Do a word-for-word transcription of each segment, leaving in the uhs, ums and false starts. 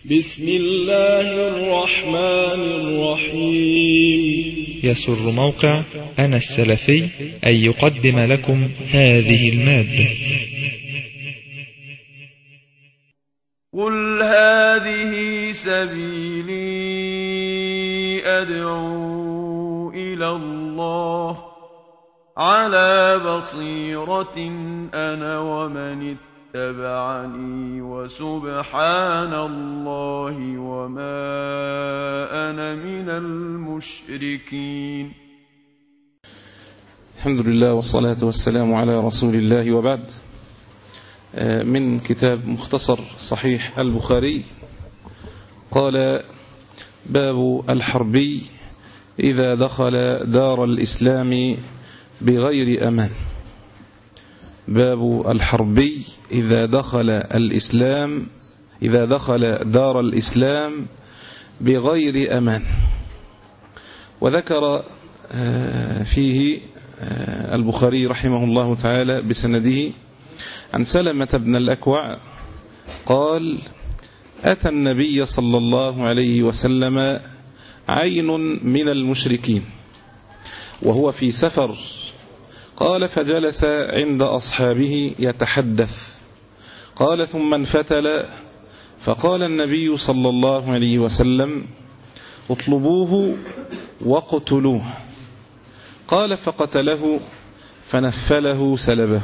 بسم الله الرحمن الرحيم. يسر موقع أنا السلفي أن يقدم لكم هذه المادة. قل هذه سبيلي أدعو إلى الله على بصيرة أنا ومن اتبعني وسبحان الله وما أنا من المشركين. الحمد لله والصلاة والسلام على رسول الله، وبعد. من كتاب مختصر صحيح البخاري. قال: باب الحربي إذا دخل دار الإسلام بغير أمان. باب الحربي إذا دخل الإسلام إذا دخل دار الإسلام بغير أمان. وذكر فيه البخاري رحمه الله تعالى بسنده عن سلمة بن الأكوع قال: أتى النبي صلى الله عليه وسلم عين من المشركين وهو في سفر. قال: فجلس عند أصحابه يتحدث. قال: ثم انفتل، فقال النبي صلى الله عليه وسلم: اطلبوه واقتلوه. قال: فقتله فنفله سلبه.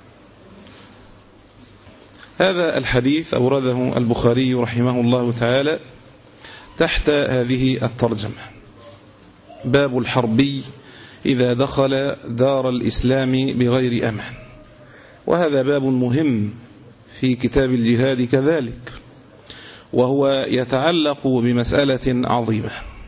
هذا الحديث أورده البخاري رحمه الله تعالى تحت هذه الترجمة: باب الحربي إذا دخل دار الإسلام بغير أمان. وهذا باب مهم في كتاب الجهاد كذلك، وهو يتعلق بمسألة عظيمة.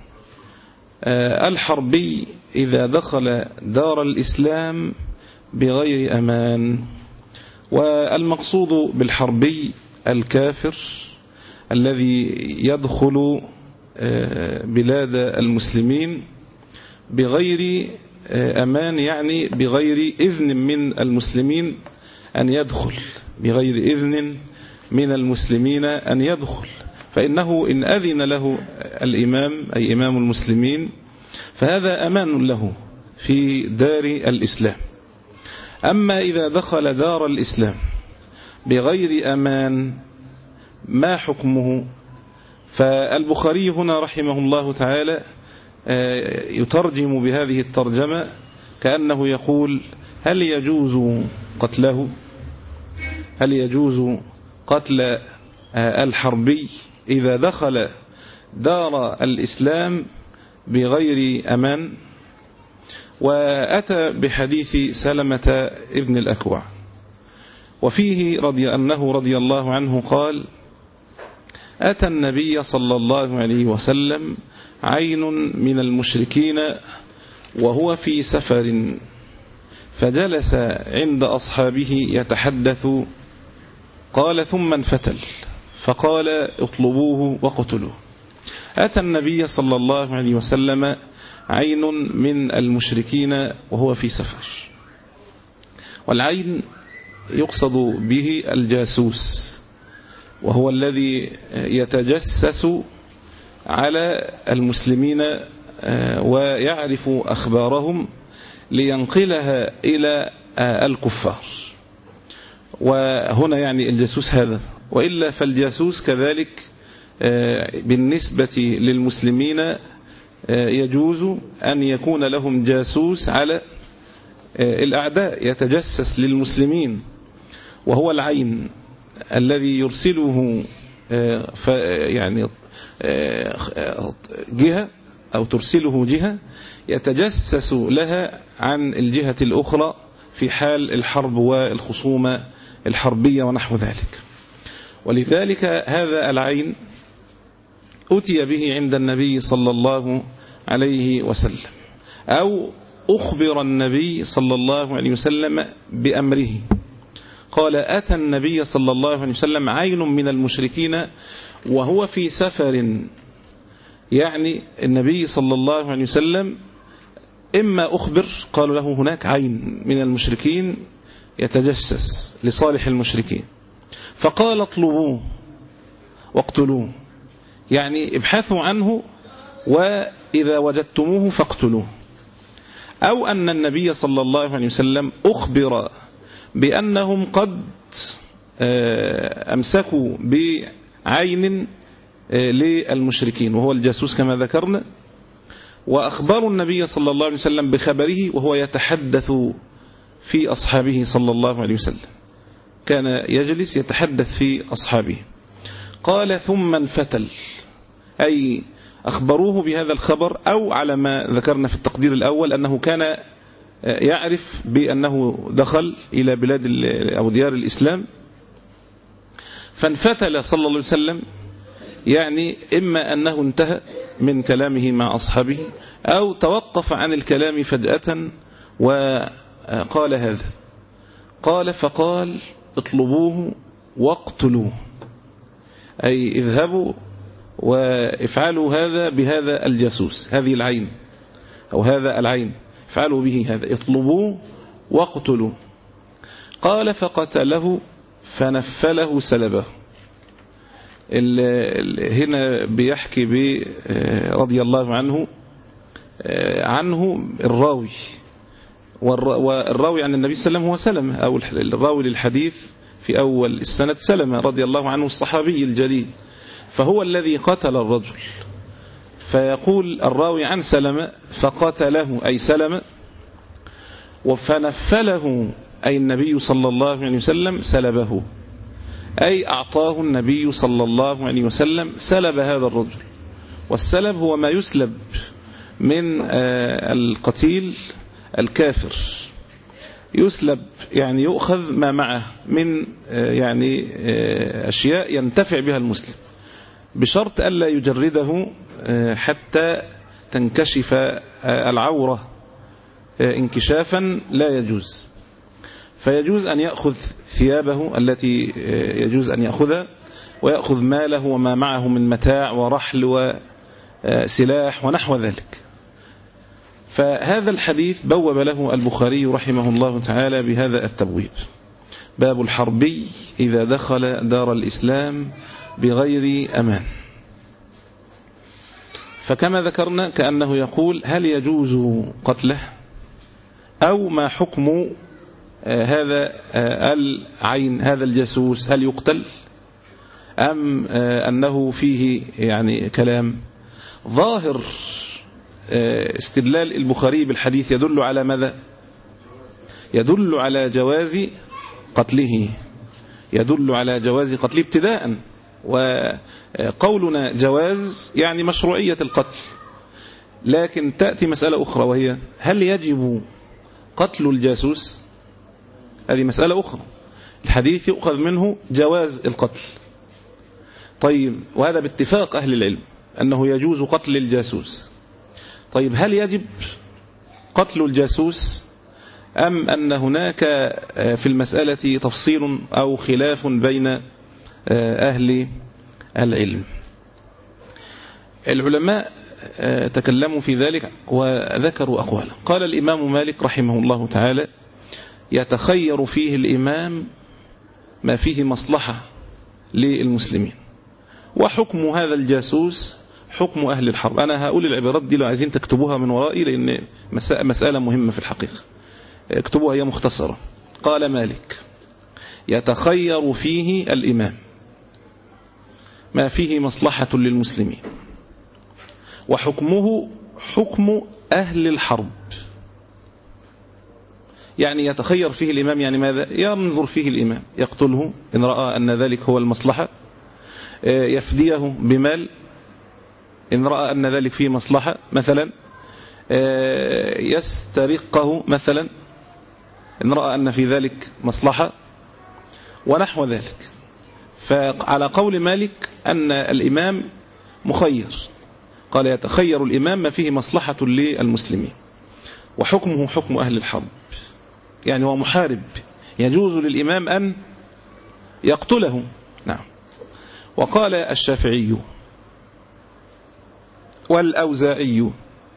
الحربي إذا دخل دار الإسلام بغير أمان. والمقصود بالحربي الكافر الذي يدخل بلاد المسلمين بغير أمان، يعني بغير إذن من المسلمين أن يدخل بغير إذن من المسلمين أن يدخل فإنه إن أذن له الإمام أي إمام المسلمين فهذا أمان له في دار الإسلام. أما إذا دخل دار الإسلام بغير أمان ما حكمه؟ فالبخاري هنا رحمه الله تعالى يترجم بهذه الترجمة كأنه يقول: هل يجوز قتله؟ هل يجوز قتل الحربي إذا دخل دار الإسلام بغير أمان؟ وأتى بحديث سلمة ابن الأكوع، وفيه رضي أنه رضي الله عنه قال: أتى النبي صلى الله عليه وسلم عين من المشركين وهو في سفر، فجلس عند أصحابه يتحدث. قال: ثم انفتل، فقال: اطلبوه وقتلوه. أتى النبي صلى الله عليه وسلم عين من المشركين وهو في سفر. والعين يقصد به الجاسوس، وهو الذي يتجسس على المسلمين ويعرف أخبارهم لينقلها إلى الكفار. وهنا يعني الجاسوس هذا، وإلا فالجاسوس كذلك بالنسبة للمسلمين يجوز أن يكون لهم جاسوس على الأعداء يتجسس للمسلمين، وهو العين الذي يرسله يعني جهة أو ترسله جهة يتجسس لها عن الجهة الأخرى في حال الحرب والخصومة الحربية ونحو ذلك. ولذلك هذا العين أتي به عند النبي صلى الله عليه وسلم، أو أخبر النبي صلى الله عليه وسلم بأمره. قال: أتى النبي صلى الله عليه وسلم عين من المشركين وهو في سفر. يعني النبي صلى الله عليه وسلم إما أخبر، قالوا له هناك عين من المشركين يتجسس لصالح المشركين، فقال: اطلبوه واقتلوه. يعني ابحثوا عنه وإذا وجدتموه فاقتلوه. أو أن النبي صلى الله عليه وسلم أخبر بأنهم قد أمسكوا بعين للمشركين وهو الجاسوس كما ذكرنا، وأخبروا النبي صلى الله عليه وسلم بخبره وهو يتحدث في أصحابه صلى الله عليه وسلم، كان يجلس يتحدث في أصحابه. قال ثم انفتل، أي أخبروه بهذا الخبر، أو على ما ذكرنا في التقدير الأول أنه كان يعرف بأنه دخل إلى بلاد أو ديار الإسلام، فانفتل صلى الله عليه وسلم، يعني إما أنه انتهى من كلامه مع أصحابه أو توقف عن الكلام فجأة وقال هذا. قال فقال اطلبوه واقتلوه، أي اذهبوا وافعلوا هذا بهذا الجاسوس، هذه العين أو هذا العين، افعلوا به هذا، اطلبوه واقتلوه. قال فقتله فنفله سلبه. هنا بيحكي ب رضي الله عنه عنه الراوي، والراوي عن النبي صلى الله عليه وسلم هو سلمة، أو الراوي للحديث في أول السنة سلمة رضي الله عنه الصحابي الجليل، فهو الذي قتل الرجل. فيقول الراوي عن سلمة فقتله أي سلمة، وفنفله أي النبي صلى الله عليه وسلم سلبه، أي أعطاه النبي صلى الله عليه وسلم سلب هذا الرجل. والسلب هو ما يسلب من القتيل الكافر، يسلب يعني يؤخذ ما معه من يعني أشياء ينتفع بها المسلم، بشرط ألا يجرده حتى تنكشف العورة انكشافا لا يجوز. فيجوز أن يأخذ ثيابه التي يجوز أن يأخذها، ويأخذ ماله وما معه من متاع ورحل وسلاح ونحو ذلك. فهذا الحديث بوب له البخاري رحمه الله تعالى بهذا التبويب: باب الحربي إذا دخل دار الإسلام بغير أمان. فكما ذكرنا كأنه يقول: هل يجوز قتله؟ أو ما حكم هذا العين، هذا الجاسوس، هل يقتل أم أنه فيه يعني كلام؟ ظاهر استدلال البخاري بالحديث يدل على ماذا؟ يدل على جواز قتله، يدل على جواز قتله ابتداء. وقولنا جواز يعني مشروعية القتل، لكن تأتي مسألة أخرى وهي: هل يجب قتل الجاسوس؟ هذه مسألة أخرى. الحديث يؤخذ منه جواز القتل، طيب، وهذا باتفاق أهل العلم أنه يجوز قتل الجاسوس. طيب، هل يجب قتل الجاسوس أم أن هناك في المسألة تفصيل أو خلاف بين أهل العلم؟ العلماء تكلموا في ذلك وذكروا أقوالا. قال الإمام مالك رحمه الله تعالى: يتخير فيه الإمام ما فيه مصلحة للمسلمين، وحكم هذا الجاسوس حكم أهل الحرب. أنا هقول العبارات دي لو عايزين تكتبوها من ورائي، لأن مسألة مهمة في الحقيقة، اكتبوها، هي مختصرة. قال مالك: يتخير فيه الإمام ما فيه مصلحة للمسلمين، وحكمه حكم أهل الحرب. يعني يتخير فيه الإمام يعني ماذا؟ ينظر فيه الإمام، يقتله إن رأى أن ذلك هو المصلحة، يفديه بمال إن رأى أن ذلك فيه مصلحة، مثلا يسترقه مثلا إن رأى أن في ذلك مصلحة، ونحو ذلك. فعلى قول مالك أن الإمام مخير، قال: يتخير الإمام ما فيه مصلحة للمسلمين، وحكمه حكم أهل الحرب. يعني هو محارب، يجوز للإمام أن يقتله. نعم. وقال الشافعي والأوزاعي: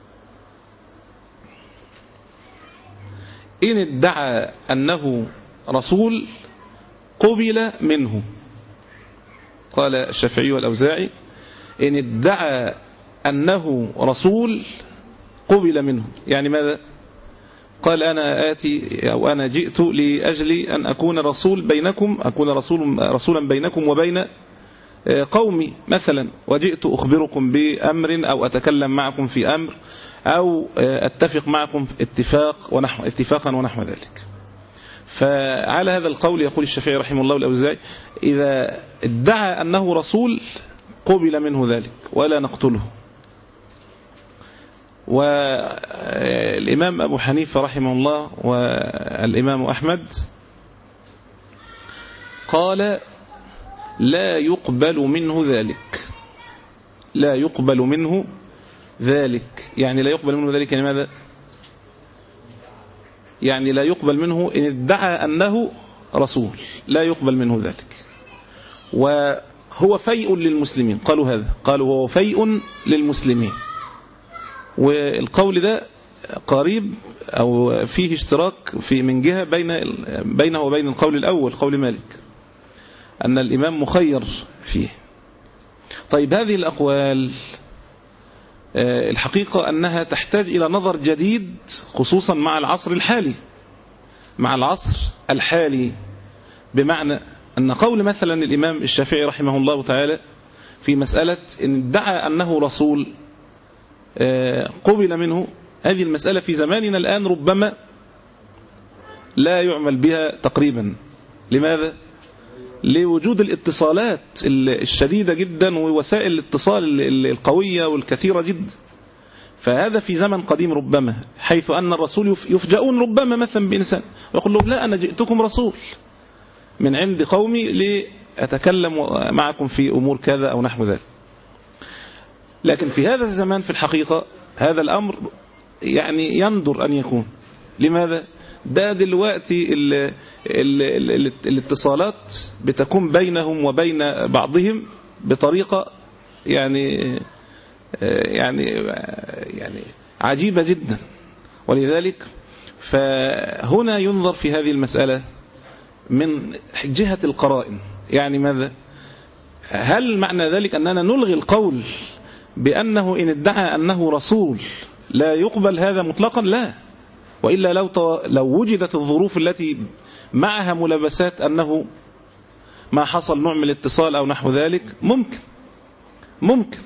إن ادعى أنه رسول قبل منه. قال الشافعي والأوزاعي: إن ادعى أنه رسول قبل منه. يعني ماذا؟ قال أنا آتي أو أنا جئت لأجل أن أكون رسول بينكم، أكون رسول رسولا بينكم وبين قومي مثلا، وجئت أخبركم بأمر أو أتكلم معكم في أمر أو أتفق معكم اتفاق ونحو اتفاقا ونحو ذلك. فعلى هذا القول يقول الشافعي رحمه الله والأوزاعي إذا ادعى أنه رسول قبل منه ذلك ولا نقتله. والإمام أبو حنيفة رحمه الله والإمام أحمد قال لا يقبل منه ذلك، لا يقبل منه ذلك. يعني لا يقبل منه ذلك يعني ماذا؟ يعني لا يقبل منه إن ادعى أنه رسول، لا يقبل منه ذلك. وهو فيء للمسلمين، قالوا هذا، قالوا هو فيء للمسلمين. والقول ده قريب أو فيه اشتراك في من جهة بين بينه وبين القول الأول، قول مالك، أن الإمام مخير فيه. طيب هذه الأقوال الحقيقة أنها تحتاج إلى نظر جديد، خصوصا مع العصر الحالي، مع العصر الحالي، بمعنى أن قول مثلا الإمام الشافعي رحمه الله تعالى في مسألة إن ادعى أنه رسول قبل منه، هذه المسألة في زماننا الآن ربما لا يعمل بها تقريبا. لماذا؟ لوجود الاتصالات الشديدة جدا ووسائل الاتصال القوية والكثيرة جدا. فهذا في زمن قديم ربما، حيث أن الرسول يفجؤون ربما مثلا بإنسان ويقول لهم لا أنا جئتكم رسول من عند قومي لأتكلم معكم في أمور كذا أو نحو ذلك. لكن في هذا الزمان في الحقيقة هذا الأمر يعني يندر أن يكون. لماذا؟ ده دلوقتي ال ال ال الاتصالات بتكون بينهم وبين بعضهم بطريقة يعني يعني يعني عجيبة جدا. ولذلك فهنا ينظر في هذه المسألة من جهة القرائن. يعني ماذا؟ هل معنى ذلك أننا نلغي القول بأنه إن ادعى أنه رسول لا يقبل هذا مطلقا؟ لا. وإلا لو لو وجدت الظروف التي معها ملابسات أنه ما حصل نوع من الاتصال أو نحو ذلك ممكن ممكن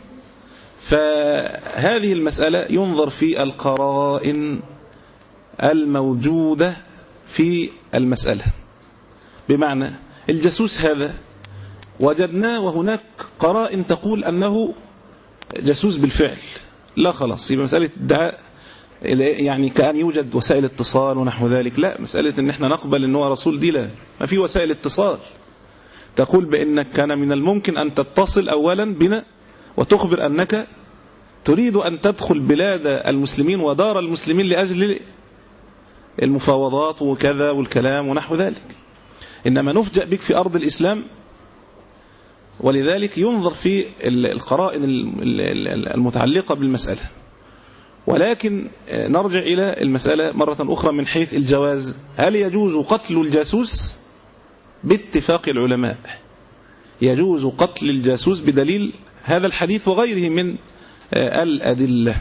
فهذه المسألة ينظر في القرائن الموجودة في المسألة. بمعنى الجاسوس هذا وجدناه وهناك قرائن تقول أنه جاسوس بالفعل، لا خلاص يبقى مسألة ادعاء يعني كأن يوجد وسائل اتصال ونحو ذلك. لا، مسألة ان احنا نقبل ان هو رسول دي لا، ما في وسائل اتصال تقول بأنك كان من الممكن أن تتصل أولا بنا وتخبر أنك تريد أن تدخل بلاد المسلمين ودار المسلمين لأجل المفاوضات وكذا والكلام ونحو ذلك. إنما نفجأ بك في أرض الإسلام. ولذلك ينظر في القرائن المتعلقة بالمسألة. ولكن نرجع إلى المسألة مرة أخرى من حيث الجواز. هل يجوز قتل الجاسوس؟ باتفاق العلماء يجوز قتل الجاسوس بدليل هذا الحديث وغيره من الأدلة.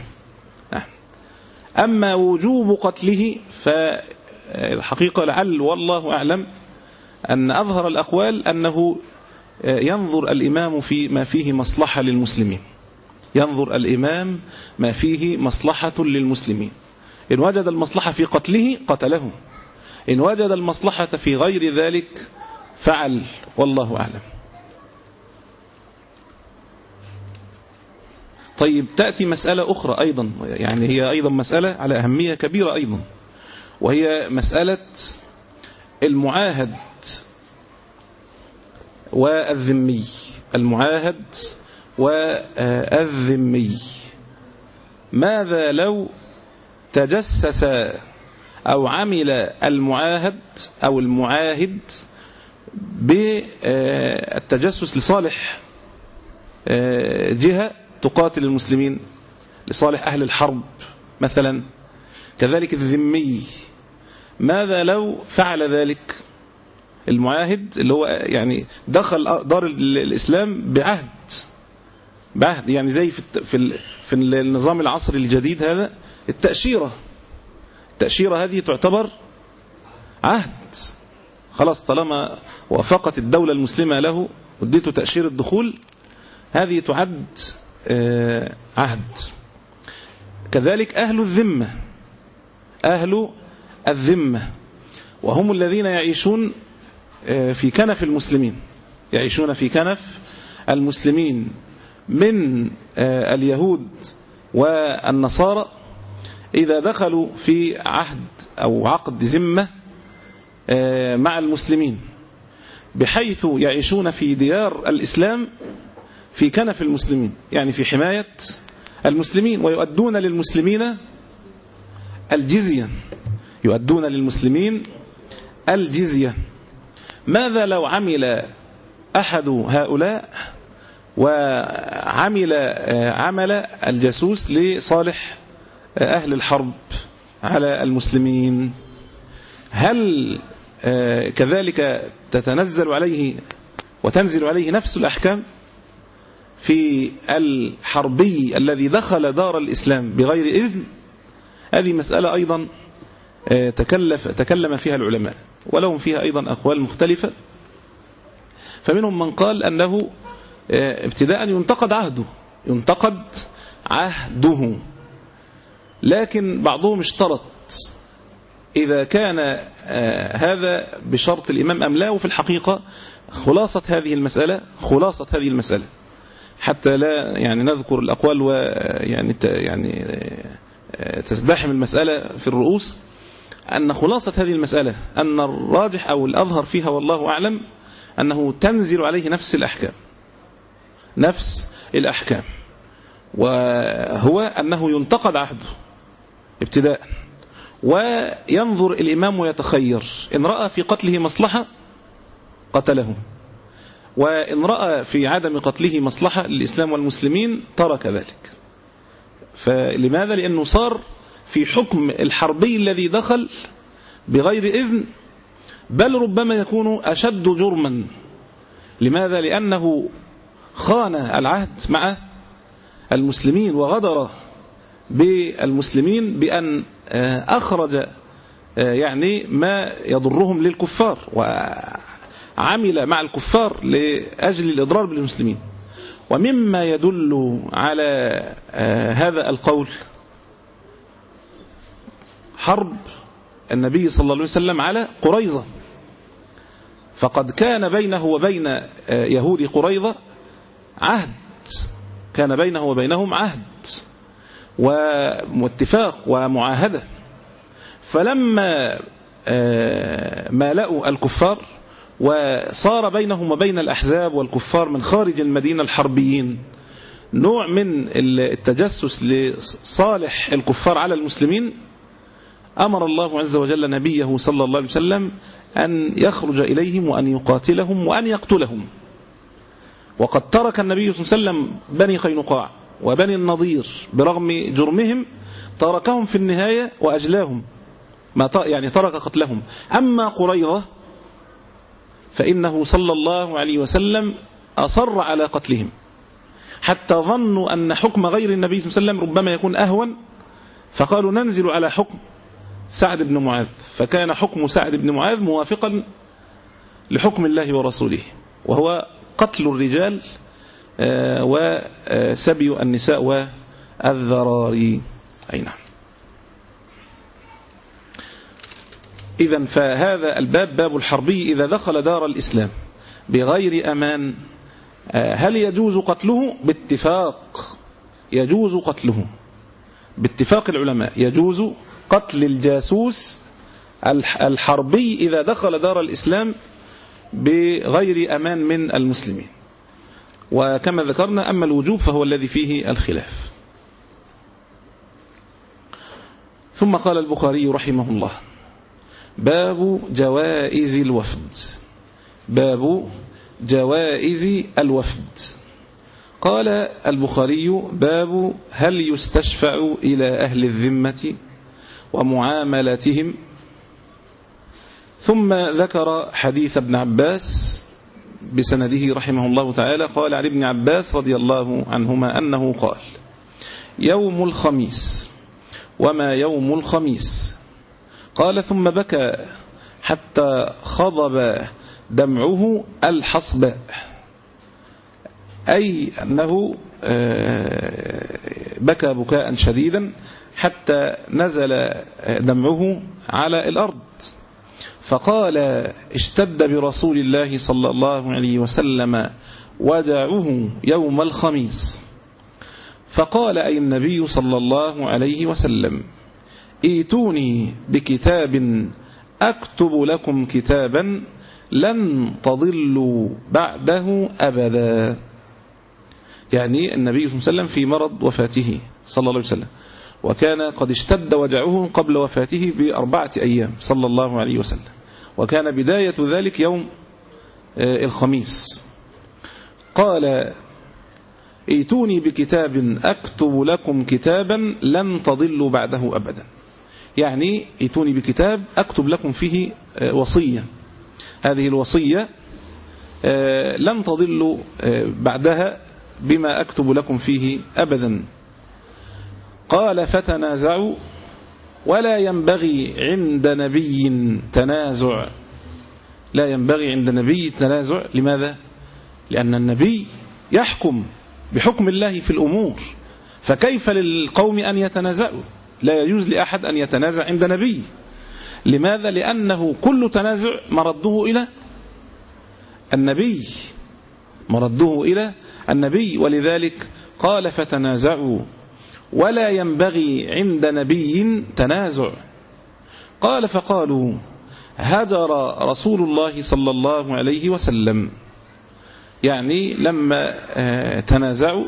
أما وجوب قتله فالحقيقة لعل والله أعلم أن أظهر الأقوال أنه ينظر الإمام في ما فيه مصلحة للمسلمين، ينظر الإمام ما فيه مصلحة للمسلمين. إن وجد المصلحة في قتله قتله، إن وجد المصلحة في غير ذلك فعل، والله أعلم. طيب تأتي مسألة أخرى أيضا، يعني هي أيضا مسألة على أهمية كبيرة أيضا، وهي مسألة المعاهد والذمي. المعاهد والذمي، ماذا لو تجسس أو عمل المعاهد أو المعاهد بالتجسس لصالح جهة تقاتل المسلمين، لصالح أهل الحرب مثلا؟ كذلك الذمي، ماذا لو فعل ذلك المعاهد اللي هو يعني دخل دار الإسلام بعهد بعهد، يعني زي في في في النظام العصري الجديد هذا التأشيرة. التأشيرة هذه تعتبر عهد، خلاص طالما وافقت الدولة المسلمة له وديته تأشيرة دخول، هذه تعد عهد. كذلك أهل الذمة، أهل الذمة وهم الذين يعيشون في كنف المسلمين، يعيشون في كنف المسلمين من اليهود والنصارى. إذا دخلوا في عهد أو عقد ذمة مع المسلمين بحيث يعيشون في ديار الإسلام في كنف المسلمين، يعني في حماية المسلمين، ويؤدون للمسلمين الجزية، يؤدون للمسلمين الجزية. ماذا لو عمل أحد هؤلاء وعمل عمل الجاسوس لصالح أهل الحرب على المسلمين؟ هل كذلك تتنزل عليه وتنزل عليه نفس الأحكام في الحربي الذي دخل دار الإسلام بغير إذن؟ هذه مسألة أيضا تكلف تكلم فيها العلماء ولهم فيها أيضا أقوال مختلفة. فمنهم من قال أنه ابتداء ينتقد عهده، ينتقد عهده، لكن بعضهم اشترط إذا كان هذا بشرط الإمام أم لا. وفي الحقيقة خلاصة هذه المسألة خلاصة هذه المسألة حتى لا يعني نذكر الأقوال ويعني يعني تزدحم المسألة في الرؤوس، أن خلاصة هذه المسألة أن الراجح أو الأظهر فيها والله أعلم أنه تنزل عليه نفس الأحكام، نفس الأحكام، وهو أنه ينتقد عهده ابتداء، وينظر الإمام ويتخير، إن رأى في قتله مصلحة قتله، وإن رأى في عدم قتله مصلحة للإسلام والمسلمين ترك ذلك. فلماذا؟ لأنه صار في حكم الحربي الذي دخل بغير إذن، بل ربما يكون أشد جرما. لماذا؟ لأنه خان العهد مع المسلمين وغدر بالمسلمين بأن أخرج يعني ما يضرهم للكفار، وعمل مع الكفار لأجل الإضرار بالمسلمين. ومما يدل على هذا القول حرب النبي صلى الله عليه وسلم على قريظة، فقد كان بينه وبين يهود قريظة عهد، كان بينه وبينهم عهد واتفاق ومعاهدة. فلما مالأوا الكفار وصار بينهم وبين الأحزاب والكفار من خارج المدينة الحربيين نوع من التجسس لصالح الكفار على المسلمين، أمر الله عز وجل نبيه صلى الله عليه وسلم أن يخرج إليهم وأن يقاتلهم وأن يقتلهم. وقد ترك النبي صلى الله عليه وسلم بني قينقاع وبني النضير برغم جرمهم، تركهم في النهاية وأجلاهم، ما يعني ترك قتلهم. أما قريظة فإنه صلى الله عليه وسلم أصر على قتلهم، حتى ظنوا أن حكم غير النبي صلى الله عليه وسلم ربما يكون أهون، فقالوا ننزل على حكم سعد بن معاذ، فكان حكم سعد بن معاذ موافقا لحكم الله ورسوله، وهو قتل الرجال وسبي النساء والذراري. أي نعم. إذن فهذا الباب باب الحربي إذا دخل دار الإسلام بغير أمان، هل يجوز قتله؟ باتفاق يجوز قتله، باتفاق العلماء يجوز قتل الجاسوس الحربي إذا دخل دار الإسلام بغير أمان من المسلمين. وكما ذكرنا أما الوجوب فهو الذي فيه الخلاف. ثم قال البخاري رحمه الله: باب جوائز الوفد. باب جوائز الوفد. قال البخاري: باب هل يستشفع إلى أهل الذمة ومعاملتهم. ثم ذكر حديث ابن عباس بسنده رحمه الله تعالى قال عن ابن عباس رضي الله عنهما أنه قال: يوم الخميس وما يوم الخميس؟ قال: ثم بكى حتى خضب دمعه الحصباء، أي أنه بكى بكاء شديدا حتى نزل دمعه على الأرض. فقال: اشتد برسول الله صلى الله عليه وسلم وجعه يوم الخميس. فقال أي النبي صلى الله عليه وسلم: ائتوني بكتاب أكتب لكم كتابا لن تضلوا بعده أبدا. يعني النبي صلى الله عليه وسلم في مرض وفاته صلى الله عليه وسلم، وكان قد اشتد وجعه قبل وفاته بأربعة أيام صلى الله عليه وسلم، وكان بداية ذلك يوم الخميس. قال: ائتوني بكتاب أكتب لكم كتابا لن تضلوا بعده أبدا. يعني ائتوني بكتاب أكتب لكم فيه وصية، هذه الوصية لن تضلوا بعدها بما أكتب لكم فيه أبدا. قال: فتنازعوا، ولا ينبغي عند نبي تنازع. لا ينبغي عند نبي تنازع. لماذا؟ لأن النبي يحكم بحكم الله في الأمور، فكيف للقوم أن يتنازعوا؟ لا يجوز لأحد أن يتنازع عند نبي. لماذا؟ لأنه كل تنازع مرده إلى النبي، مرده إلى النبي. ولذلك قال: فتنازعوا ولا ينبغي عند نبي تنازع. قال: فقالوا: هجر رسول الله صلى الله عليه وسلم. يعني لما تنازعوا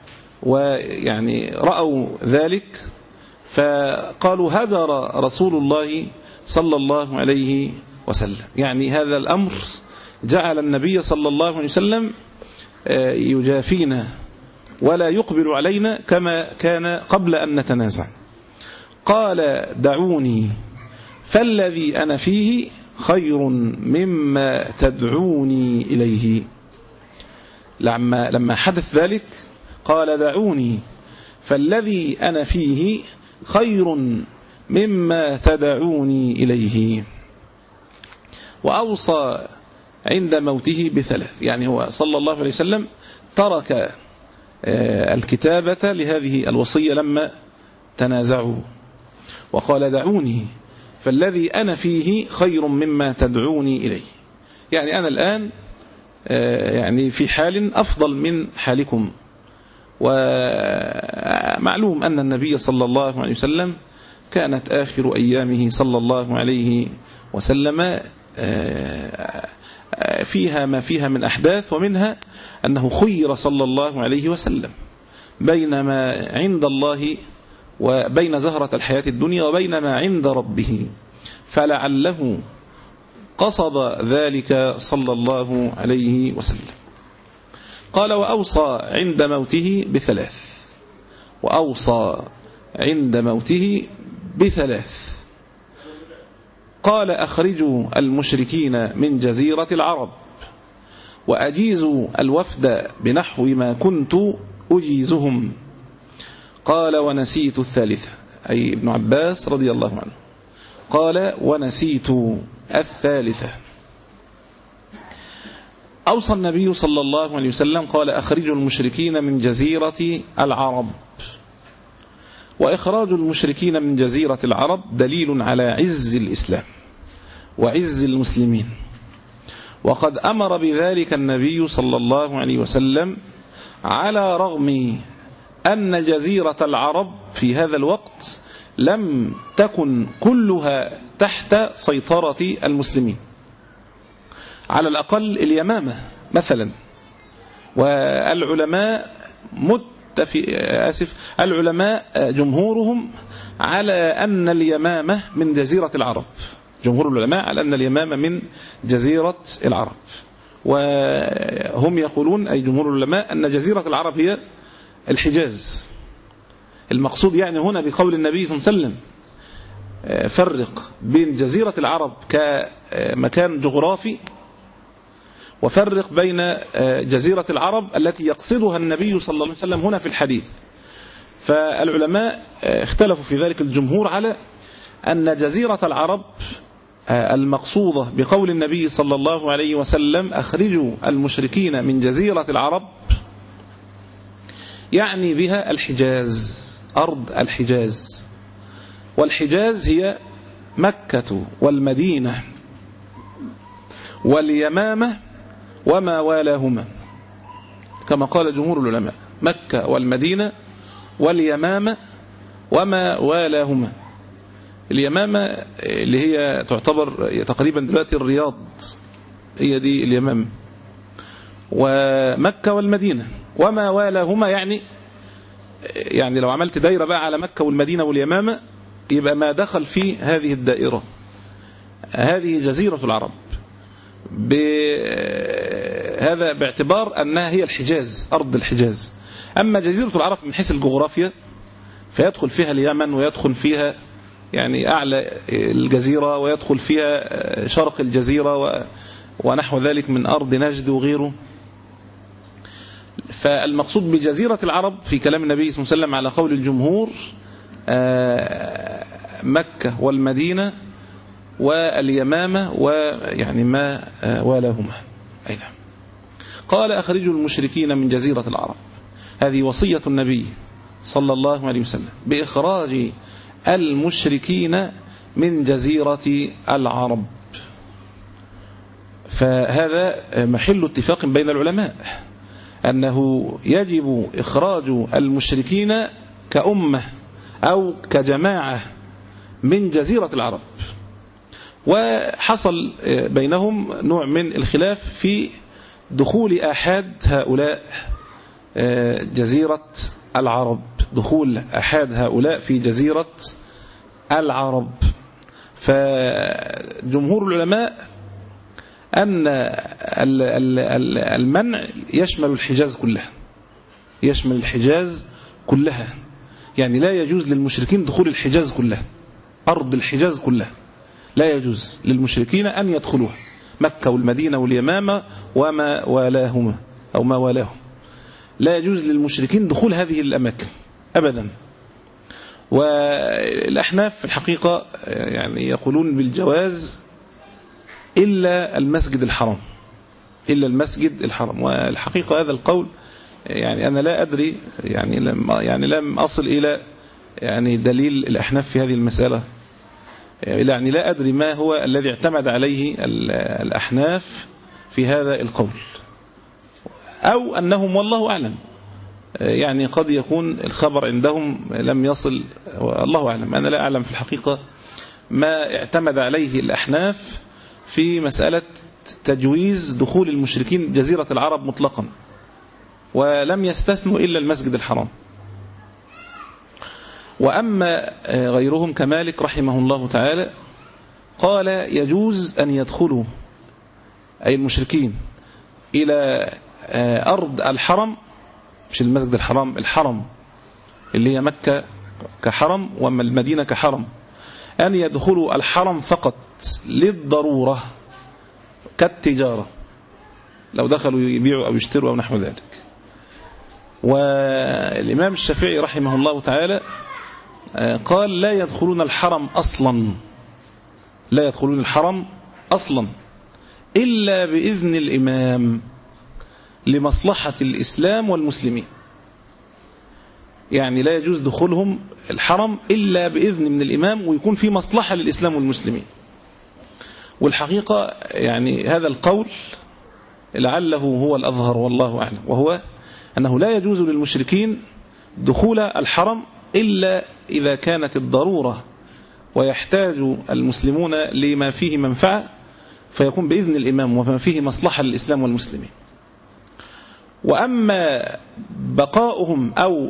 ويعني رأوا ذلك فقالوا: هجر رسول الله صلى الله عليه وسلم. يعني هذا الأمر جعل النبي صلى الله عليه وسلم يجافينا ولا يقبل علينا كما كان قبل أن نتنازع. قال: دعوني فالذي أنا فيه خير مما تدعوني إليه. لما لما حدث ذلك قال: دعوني فالذي أنا فيه خير مما تدعوني إليه. وأوصى عند موته بثلاث. يعني هو صلى الله عليه وسلم ترك الكتابة لهذه الوصية لما تنازعوا، وقال: دعوني فالذي أنا فيه خير مما تدعوني إليه. يعني أنا الآن يعني في حال أفضل من حالكم. ومعلوم أن النبي صلى الله عليه وسلم كانت آخر أيامه صلى الله عليه وسلم فيها ما فيها من أحداث، ومنها أنه خير صلى الله عليه وسلم بين ما عند الله وبين زهرة الحياة الدنيا وبين ما عند ربه، فلعله قصد ذلك صلى الله عليه وسلم. قال: وأوصى عند موته بثلاث. وأوصى عند موته بثلاث. قال: أخرجوا المشركين من جزيرة العرب، وأجيزوا الوفد بنحو ما كنت أجيزهم. قال: ونسيت الثالثة، أي ابن عباس رضي الله عنه قال: ونسيت الثالثة. أوصى النبي صلى الله عليه وسلم قال: أخرجوا المشركين من جزيرة العرب. وإخراج المشركين من جزيرة العرب دليل على عز الإسلام وعز المسلمين، وقد أمر بذلك النبي صلى الله عليه وسلم على رغم أن جزيرة العرب في هذا الوقت لم تكن كلها تحت سيطرة المسلمين، على الأقل اليمامة مثلا. والعلماء متفق آسف العلماء جمهورهم على أن اليمامة من جزيرة العرب، جمهور العلماء على أن اليمامة من جزيرة العرب. وهم يقولون أي جمهور العلماء أن جزيرة العرب هي الحجاز. المقصود يعني هنا بقول النبي صلى الله عليه وسلم فرق بين جزيرة العرب كمكان جغرافي وفرق بين جزيرة العرب التي يقصدها النبي صلى الله عليه وسلم هنا في الحديث. فالعلماء اختلفوا في ذلك. الجمهور على أن جزيرة العرب المقصودة بقول النبي صلى الله عليه وسلم أخرجوا المشركين من جزيرة العرب يعني بها الحجاز، أرض الحجاز. والحجاز هي مكة والمدينة واليمامة وما والاهما، كما قال جمهور العلماء، مكة والمدينة واليمامة وما والاهما. اليمامة اللي هي تعتبر تقريبا دلوقتي الرياض، هي دي اليمامة. ومكة والمدينة وما والاهما يعني يعني لو عملت دايرة بقى على مكة والمدينة واليمامة يبقى ما دخل في هذه الدائرة. هذه جزيرة العرب، بهذا باعتبار أنها هي الحجاز، أرض الحجاز. أما جزيرة العرب من حيث الجغرافيا فيدخل فيها اليمن، ويدخل فيها يعني أعلى الجزيرة، ويدخل فيها شرق الجزيرة ونحو ذلك من أرض نجد وغيره. فالمقصود بجزيرة العرب في كلام النبي صلى الله عليه وسلم على قول الجمهور مكة والمدينة واليمامة ويعني ما والاهما. أين قال أخرجوا المشركين من جزيرة العرب. هذه وصية النبي صلى الله عليه وسلم بإخراج المشركين من جزيرة العرب. فهذا محل اتفاق بين العلماء أنه يجب إخراج المشركين كأمة أو كجماعة من جزيرة العرب. وحصل بينهم نوع من الخلاف في دخول آحاد هؤلاء جزيرة العرب، دخول آحاد هؤلاء في جزيرة العرب. فجمهور العلماء أن المنع يشمل الحجاز كلها، يشمل الحجاز كلها، يعني لا يجوز للمشركين دخول الحجاز كلها، أرض الحجاز كلها لا يجوز للمشركين أن يدخلوها، مكة والمدينة واليمامة وما والاهما أو ما والاهم، لا يجوز للمشركين دخول هذه الأماكن أبدا. والأحناف في الحقيقة يعني يقولون بالجواز إلا المسجد الحرام، إلا المسجد الحرام. والحقيقة هذا القول يعني أنا لا أدري، يعني لم يعني لم أصل إلى يعني دليل الأحناف في هذه المسألة، يعني لا أدري ما هو الذي اعتمد عليه الأحناف في هذا القول، أو أنهم والله أعلم يعني قد يكون الخبر عندهم لم يصل، الله أعلم. أنا لا أعلم في الحقيقة ما اعتمد عليه الأحناف في مسألة تجويز دخول المشركين جزيرة العرب مطلقا، ولم يستثنوا إلا المسجد الحرام. وأما غيرهم كمالك رحمه الله تعالى قال يجوز أن يدخلوا أي المشركين إلى أرض الحرم، مش المسجد الحرام، الحرم اللي هي مكة كحرم وأما المدينة كحرم، أن يدخلوا الحرم فقط للضرورة كالتجارة، لو دخلوا يبيعوا أو يشتروا أو نحو ذلك. والإمام الشافعي رحمه الله تعالى قال لا يدخلون الحرم أصلا، لا يدخلون الحرم أصلا إلا بإذن الإمام لمصلحة الإسلام والمسلمين، يعني لا يجوز دخولهم الحرم إلا بإذن من الإمام ويكون في مصلحة للإسلام والمسلمين. والحقيقة يعني هذا القول لعله هو الأظهر والله أعلم، وهو أنه لا يجوز للمشركين دخول الحرم إلا إذا كانت الضرورة ويحتاج المسلمون لما فيه منفعة فيكون بإذن الإمام وما فيه مصلحة للإسلام والمسلمين. وأما بقاؤهم أو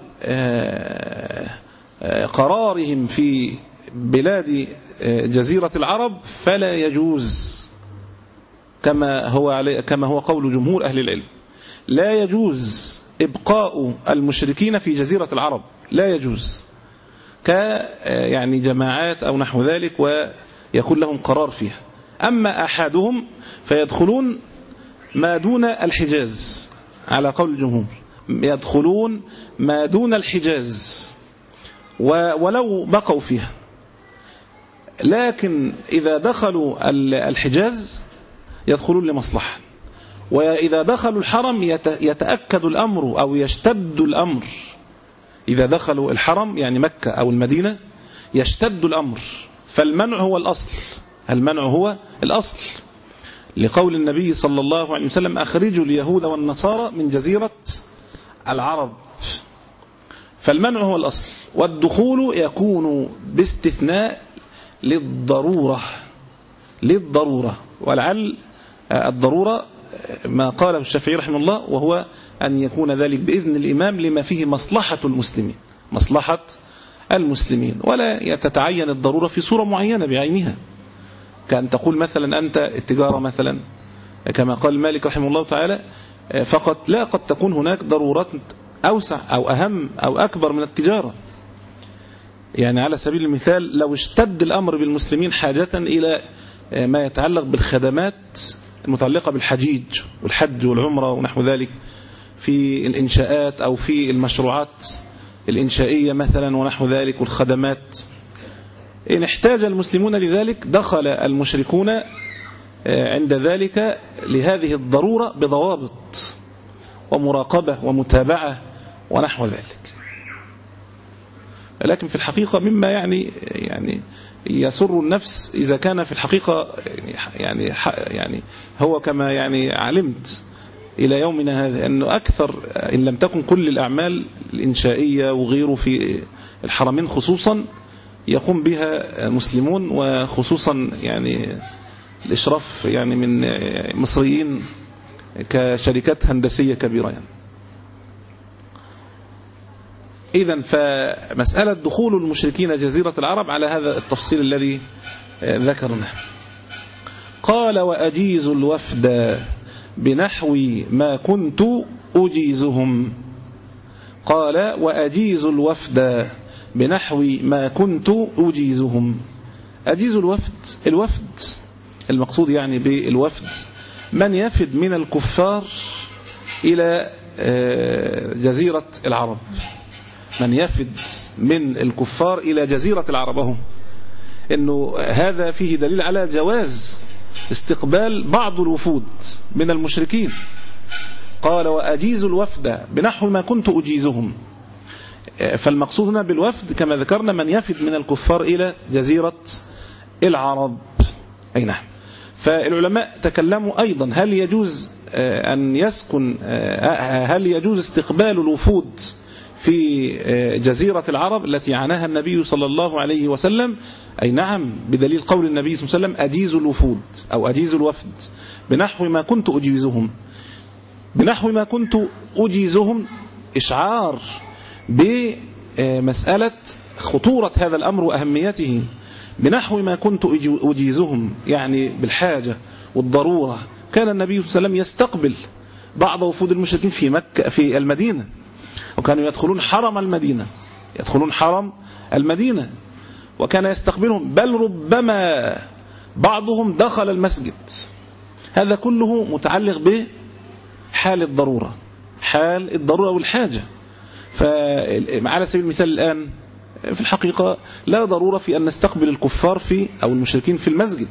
قرارهم في بلاد جزيرة العرب فلا يجوز، كما هو علي كما هو قول جمهور أهل العلم، لا يجوز إبقاء المشركين في جزيرة العرب، لا يجوز ك يعني جماعات أو نحو ذلك ويكون لهم قرار فيها. أما أحدهم فيدخلون ما دون الحجاز على قول الجمهور، يدخلون ما دون الحجاز ولو بقوا فيها. لكن إذا دخلوا الحجاز يدخلون لمصلحة، وإذا دخلوا الحرم يتأكد الأمر أو يشتد الأمر. إذا دخلوا الحرم يعني مكة أو المدينة يشتد الأمر، فالمنع هو الأصل، المنع هو الأصل، لقول النبي صلى الله عليه وسلم أخرجوا اليهود والنصارى من جزيرة العرب، فالمنع هو الأصل، والدخول يكون باستثناء للضرورة للضرورة ولعل الضرورة ما قاله الشافعي رحمه الله، وهو أن يكون ذلك بإذن الإمام لما فيه مصلحة المسلمين مصلحة المسلمين ولا تتعين الضرورة في صورة معينة بعينها، كأن تقول مثلا أنت التجارة مثلا كما قال مالك رحمه الله تعالى فقط، لا، قد تكون هناك ضرورات أوسع أو أهم أو أكبر من التجارة. يعني على سبيل المثال لو اشتد الأمر بالمسلمين حاجة إلى ما يتعلق بالخدمات المتعلقة بالحجيج والحج والعمرة ونحو ذلك في الإنشاءات أو في المشروعات الإنشائية مثلا ونحو ذلك والخدمات، إن احتاج المسلمون لذلك دخل المشركون عند ذلك لهذه الضرورة بضوابط ومراقبة ومتابعة ونحو ذلك. لكن في الحقيقة مما يعني يعني يسر النفس إذا كان في الحقيقة يعني يعني هو كما يعني علمت إلى يومنا هذا أنه أكثر إن لم تكن كل الأعمال الإنشائية وغيره في الحرمين خصوصا يقوم بها مسلمون، وخصوصا يعني الإشراف يعني من مصريين كشركات هندسية كبيرة يعني. إذن فمسألة دخول المشركين جزيرة العرب على هذا التفصيل الذي ذكرناه. قال وأجيز الوفد بنحو ما كنت أجيزهم. قال وأجيز الوفد بنحو ما كنت أجيزهم. أجيز الوفد، الوفد المقصود يعني بالوفد من يفد من الكفار إلى جزيرة العرب، من يفد من الكفار إلى جزيرة العرب، هم إنه هذا فيه دليل على جواز استقبال بعض الوفود من المشركين. قال وأجيز الوفد بنحو ما كنت أجيزهم، فالمقصود هنا بالوفد كما ذكرنا من يفد من الكفار إلى جزيرة العرب. أي نعم. فالعلماء تكلموا أيضا هل يجوز أن يسكن هل يجوز استقبال الوفود في جزيرة العرب التي عناها النبي صلى الله عليه وسلم؟ أي نعم، بدليل قول النبي صلى الله عليه وسلم أجيز الوفود أو أجيز الوفد بنحو ما كنت أجيزهم. بنحو ما كنت أجيزهم إشعار بمسألة خطورة هذا الأمر وأهميته. بنحو ما كنت أجيزهم يعني بالحاجة والضرورة. كان النبي صلى الله عليه وسلم يستقبل بعض وفود المشركين في مكة في المدينة، وكانوا يدخلون حرم المدينة يدخلون حرم المدينة وكان يستقبلهم، بل ربما بعضهم دخل المسجد. هذا كله متعلق بحال الضرورة حال الضرورة والحاجة. فعلى سبيل المثال الآن في الحقيقة لا ضرورة في أن نستقبل الكفار في أو المشركين في المسجد.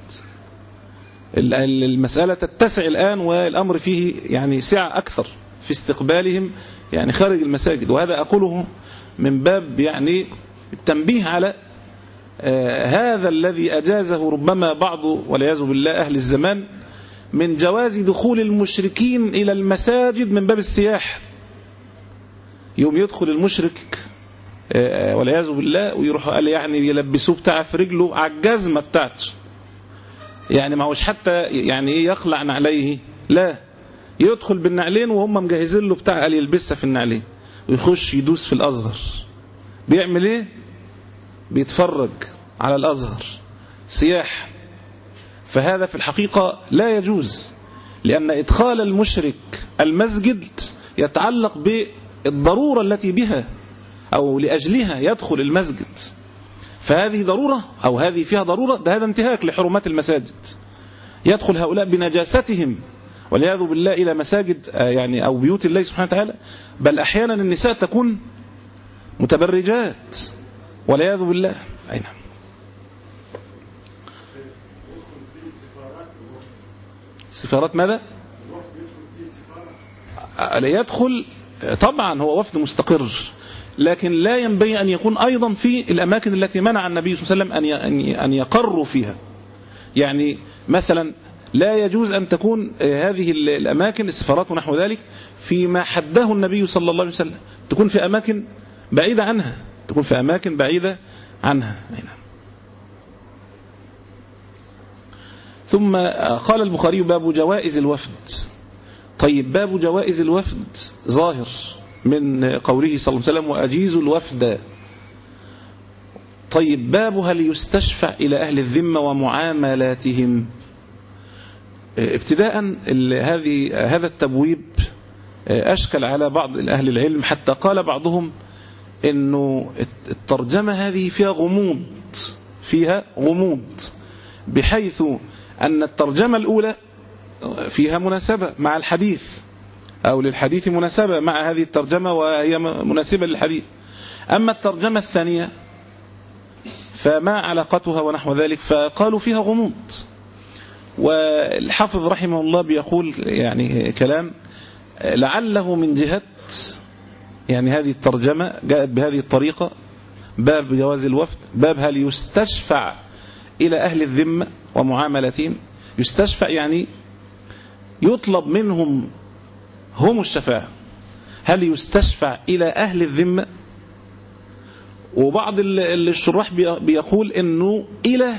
المسألة تتسع الآن والأمر فيه يعني سعة أكثر في استقبالهم يعني خارج المساجد، وهذا أقوله من باب يعني التنبيه على آه هذا الذي أجازه ربما بعض والعياذ بالله أهل الزمان من جواز دخول المشركين إلى المساجد من باب السياحة. يوم يدخل المشرك آه والعياذ بالله ويروح قال يعني يلبسوه بتاع في رجله على الجزمة بتاعته، يعني ما هوش حتى يعني ايه يخلع نعليه، لا، يدخل بالنعلين وهم مجهزين له بتاع قال يلبسها في النعلين ويخش يدوس في الأزهر. بيعمل ايه؟ بيتفرج على الأزهر سياح. فهذا في الحقيقة لا يجوز، لأن إدخال المشرك المسجد يتعلق بالضرورة التي بها أو لأجلها يدخل المسجد، فهذه ضرورة أو هذه فيها ضرورة، ده هذا انتهاك لحرمات المساجد. يدخل هؤلاء بنجاستهم والعياذ بالله إلى مساجد يعني أو بيوت الله سبحانه وتعالى، بل أحيانا النساء تكون متبرجات والعياذ بالله. أي نعم. سفارات ماذا؟ يدخل طبعا، هو وفد مستقر، لكن لا ينبغي أن يكون أيضا في الأماكن التي منع النبي صلى الله عليه وسلم أن يقروا فيها. يعني مثلا لا يجوز أن تكون هذه الأماكن السفارات ونحو ذلك فيما حده النبي صلى الله عليه وسلم، تكون في أماكن بعيدة عنها، تكون في أماكن بعيدة عنها. ثم قال البخاري باب جوائز الوفد. طيب باب جوائز الوفد ظاهر من قوله صلى الله عليه وسلم وأجيز الوفد. طيب باب هل يستشفع إلى أهل الذمة ومعاملاتهم. ابتداء هذه هذا التبويب أشكل على بعض أهل العلم، حتى قال بعضهم إنه الترجمة هذه فيها غموض، فيها غموض بحيث أن الترجمة الأولى فيها مناسبة مع الحديث أو للحديث مناسبة مع هذه الترجمة وهي مناسبة للحديث، أما الترجمة الثانية فما علاقتها ونحو ذلك، فقالوا فيها غموض. والحافظ رحمه الله بيقول يعني كلام لعله من جهة يعني هذه الترجمة جاءت بهذه الطريقة، باب جواز الوفد، باب هل يستشفع إلى أهل الذمة ومعاملتهم. يستشفع يعني يطلب منهم هم الشفاعة. هل يستشفع إلى أهل الذمة؟ وبعض الشراح بيقول إنه إلى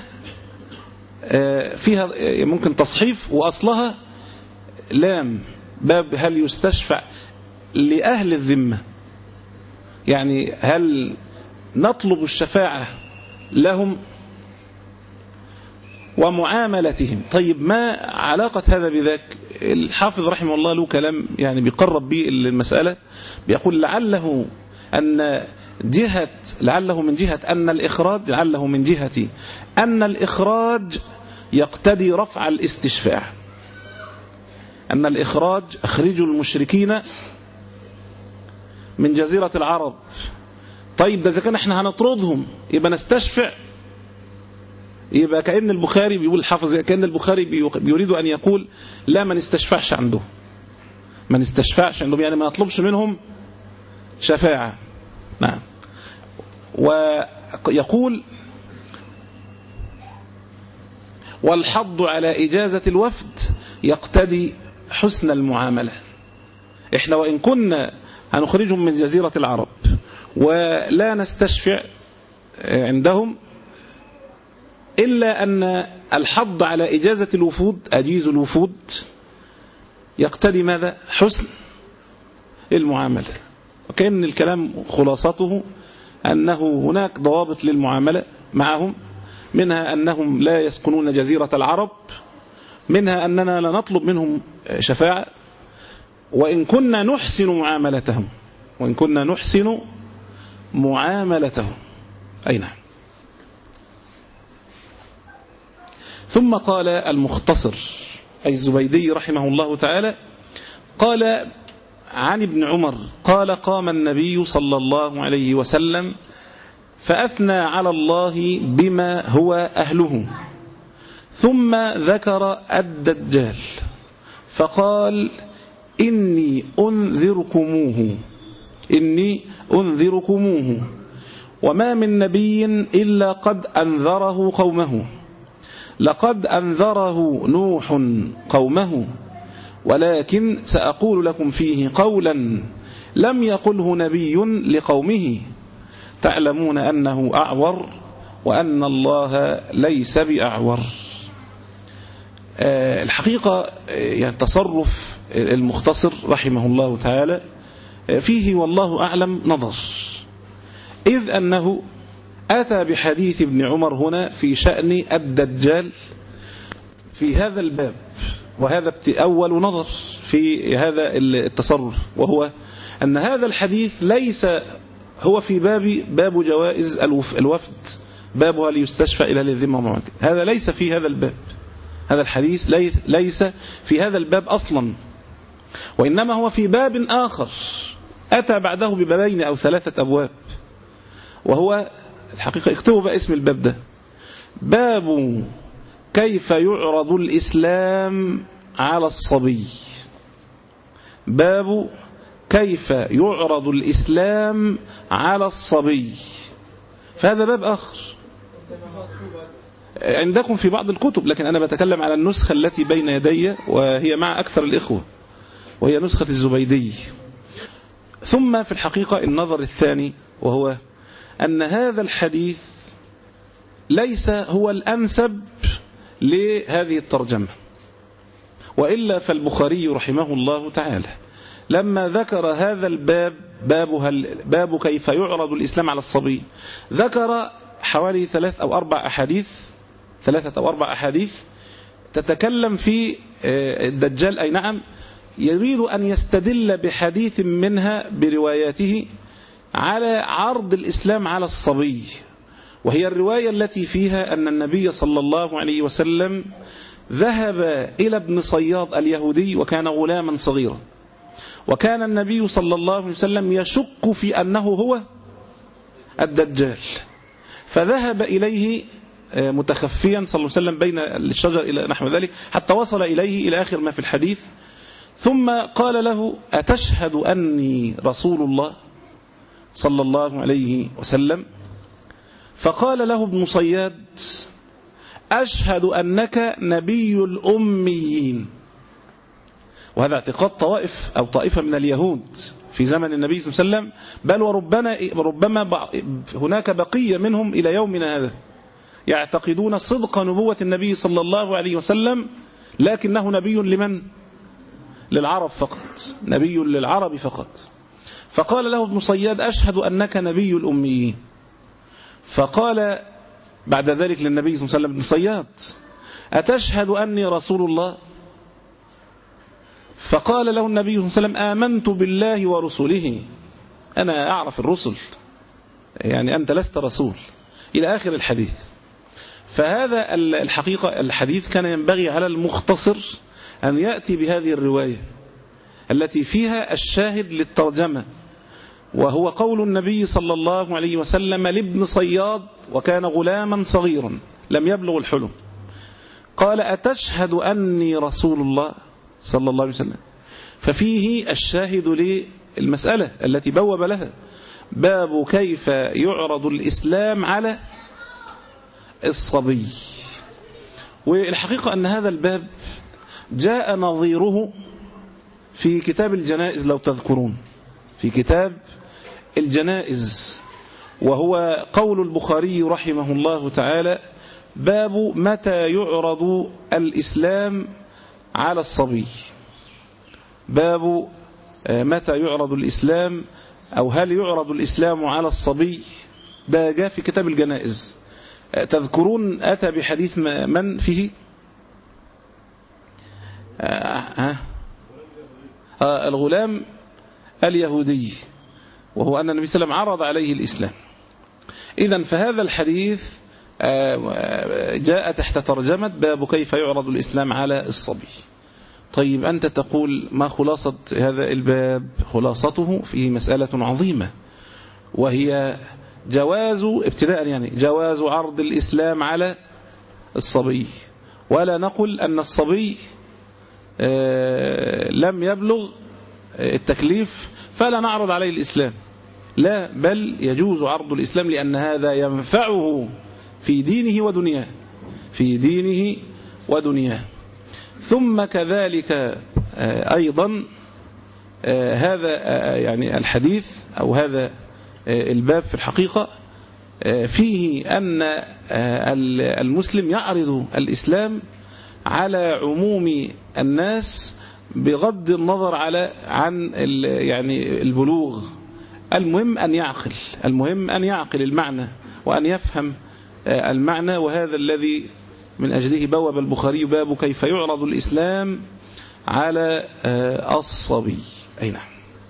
فيها ممكن تصحيف وأصلها لام، باب هل يستشفع لأهل الذمة، يعني هل نطلب الشفاعة لهم ومعاملتهم. طيب ما علاقة هذا بذاك؟ الحافظ رحمه الله له كلام يعني بيقرب به المسألة، بيقول لعله أن جهة لعله من جهة أن الإخراج لعله من جهة أن الإخراج يقتضي رفع الاستشفاع، أن الإخراج أخرجوا المشركين من جزيرة العرب. طيب ده إذا كان احنا هنطردهم يبقى نستشفع، يبقى كأن البخاري بيقول الحافظ كأن البخاري بيريد أن يقول لا ما نستشفعش عنده، ما نستشفعش عندهم يعني ما نطلبش منهم شفاعة. نعم. ويقول والحض على إجازة الوفد يقتضي حسن المعاملة. احنا وإن كنا هنخرجهم من جزيرة العرب ولا نستشفع عندهم، إلا أن الحض على إجازة الوفود أجيز الوفود يقتضي ماذا؟ حسن المعاملة. وكأن الكلام خلاصته أنه هناك ضوابط للمعاملة معهم، منها أنهم لا يسكنون جزيرة العرب، منها أننا لا نطلب منهم شفاعة، وإن كنا نحسن معاملتهم وإن كنا نحسن معاملتهم. أي نعم. ثم قال المختصر أي الزبيدي رحمه الله تعالى قال عن ابن عمر قال قام النبي صلى الله عليه وسلم فأثنى على الله بما هو أهله، ثم ذكر الدجال فقال إني أنذركموه إني أنذركموه وما من نبي إلا قد أنذره قومه، لقد أنذره نوح قومه، ولكن سأقول لكم فيه قولا لم يقله نبي لقومه، تعلمون أنه أعور وأن الله ليس بأعور. آه الحقيقة يعني تصرف المختصر رحمه الله تعالى فيه والله أعلم نظر، إذ أنه أتى بحديث ابن عمر هنا في شأن الدجال في هذا الباب، وهذا أول نظر في هذا التصرف، وهو أن هذا الحديث ليس هو في باب باب جوائز الوفد، باب هل يستشفى إلى الذمة ومعاملته، هذا ليس في هذا الباب، هذا الحديث ليس في هذا الباب أصلا، وإنما هو في باب آخر أتى بعده ببابين أو ثلاثة أبواب، وهو الحقيقة اكتبوا بقى اسم الباب ده: باب كيف يعرض الإسلام على الصبي. باب كيف يعرض الإسلام على الصبي. فهذا باب آخر عندكم في بعض الكتب، لكن أنا بتكلم على النسخة التي بين يدي وهي مع أكثر الإخوة، وهي نسخة الزبيدي. ثم في الحقيقة النظر الثاني، وهو أن هذا الحديث ليس هو الأنسب لهذه الترجمة، وإلا فالبخاري رحمه الله تعالى لما ذكر هذا الباب باب كيف يعرض الإسلام على الصبي ذكر حوالي ثلاث أو أربع أحاديث ثلاثة أو أربع أحاديث تتكلم في الدجال، أي نعم يريد أن يستدل بحديث منها برواياته على عرض الإسلام على الصبي، وهي الرواية التي فيها أن النبي صلى الله عليه وسلم ذهب إلى ابن صياد اليهودي وكان غلاما صغيرا، وكان النبي صلى الله عليه وسلم يشك في أنه هو الدجال، فذهب إليه متخفيا صلى الله عليه وسلم بين الشجر إلى نحو ذلك حتى وصل إليه إلى آخر ما في الحديث، ثم قال له: أتشهد أني رسول الله صلى الله عليه وسلم؟ فقال له ابن صياد: أشهد أنك نبي الأميين. وهذا اعتقاد طوائف أو طائفة من اليهود في زمن النبي صلى الله عليه وسلم، بل وربما ربما هناك بقية منهم إلى يومنا هذا يعتقدون صدق نبوة النبي صلى الله عليه وسلم، لكنه نبي لمن؟ للعرب فقط، نبي للعرب فقط. فقال له ابن صياد: أشهد أنك نبي الأميين. فقال بعد ذلك للنبي صلى الله عليه وسلم ابن صياد: أتشهد أني رسول الله؟ فقال له النبي صلى الله عليه وسلم: آمنت بالله ورسله، أنا أعرف الرسل، يعني أنت لست رسول، إلى آخر الحديث. فهذا الحقيقة الحديث كان ينبغي على المختصر أن يأتي بهذه الرواية التي فيها الشاهد للترجمة، وهو قول النبي صلى الله عليه وسلم لابن صياد وكان غلاما صغيرا لم يبلغ الحلم، قال: أتشهد أني رسول الله صلى الله عليه وسلم. ففيه الشاهد للمسألة التي بوب لها: باب كيف يعرض الإسلام على الصبي. والحقيقة أن هذا الباب جاء نظيره في كتاب الجنائز، لو تذكرون في كتاب الجنائز، وهو قول البخاري رحمه الله تعالى: باب متى يعرض الإسلام على الصبي. باب متى يعرض الإسلام أو هل يعرض الإسلام على الصبي، ده جاء في كتاب الجنائز. تذكرون أتى بحديث من فيه؟ آه آه الغلام اليهودي، وهو أن النبي صلى الله عليه وسلم عرض عليه الإسلام. إذن فهذا الحديث جاء تحت ترجمة باب كيف يعرض الإسلام على الصبي. طيب أنت تقول ما خلاصة هذا الباب؟ خلاصته فيه مسألة عظيمة، وهي جواز ابتداء يعني جواز عرض الإسلام على الصبي، ولا نقل أن الصبي لم يبلغ التكليف فلا نعرض عليه الإسلام، لا، بل يجوز عرض الإسلام لأن هذا ينفعه في دينه ودنياه في دينه ودنياه. ثم كذلك أيضا هذا يعني الحديث أو هذا الباب في الحقيقة فيه أن المسلم يعرض الإسلام على عموم الناس بغض النظر على عن يعني البلوغ. المهم أن يعقل المهم أن يعقل المعنى وأن يفهم المعنى، وهذا الذي من أجله بواب البخاري باب كيف يعرض الإسلام على الصبي. أي نعم.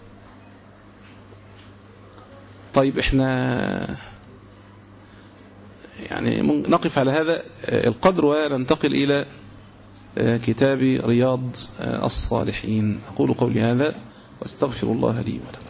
طيب احنا يعني نقف على هذا القدر وننتقل إلى كتاب رياض الصالحين. أقول قولي هذا واستغفر الله لي ولكم.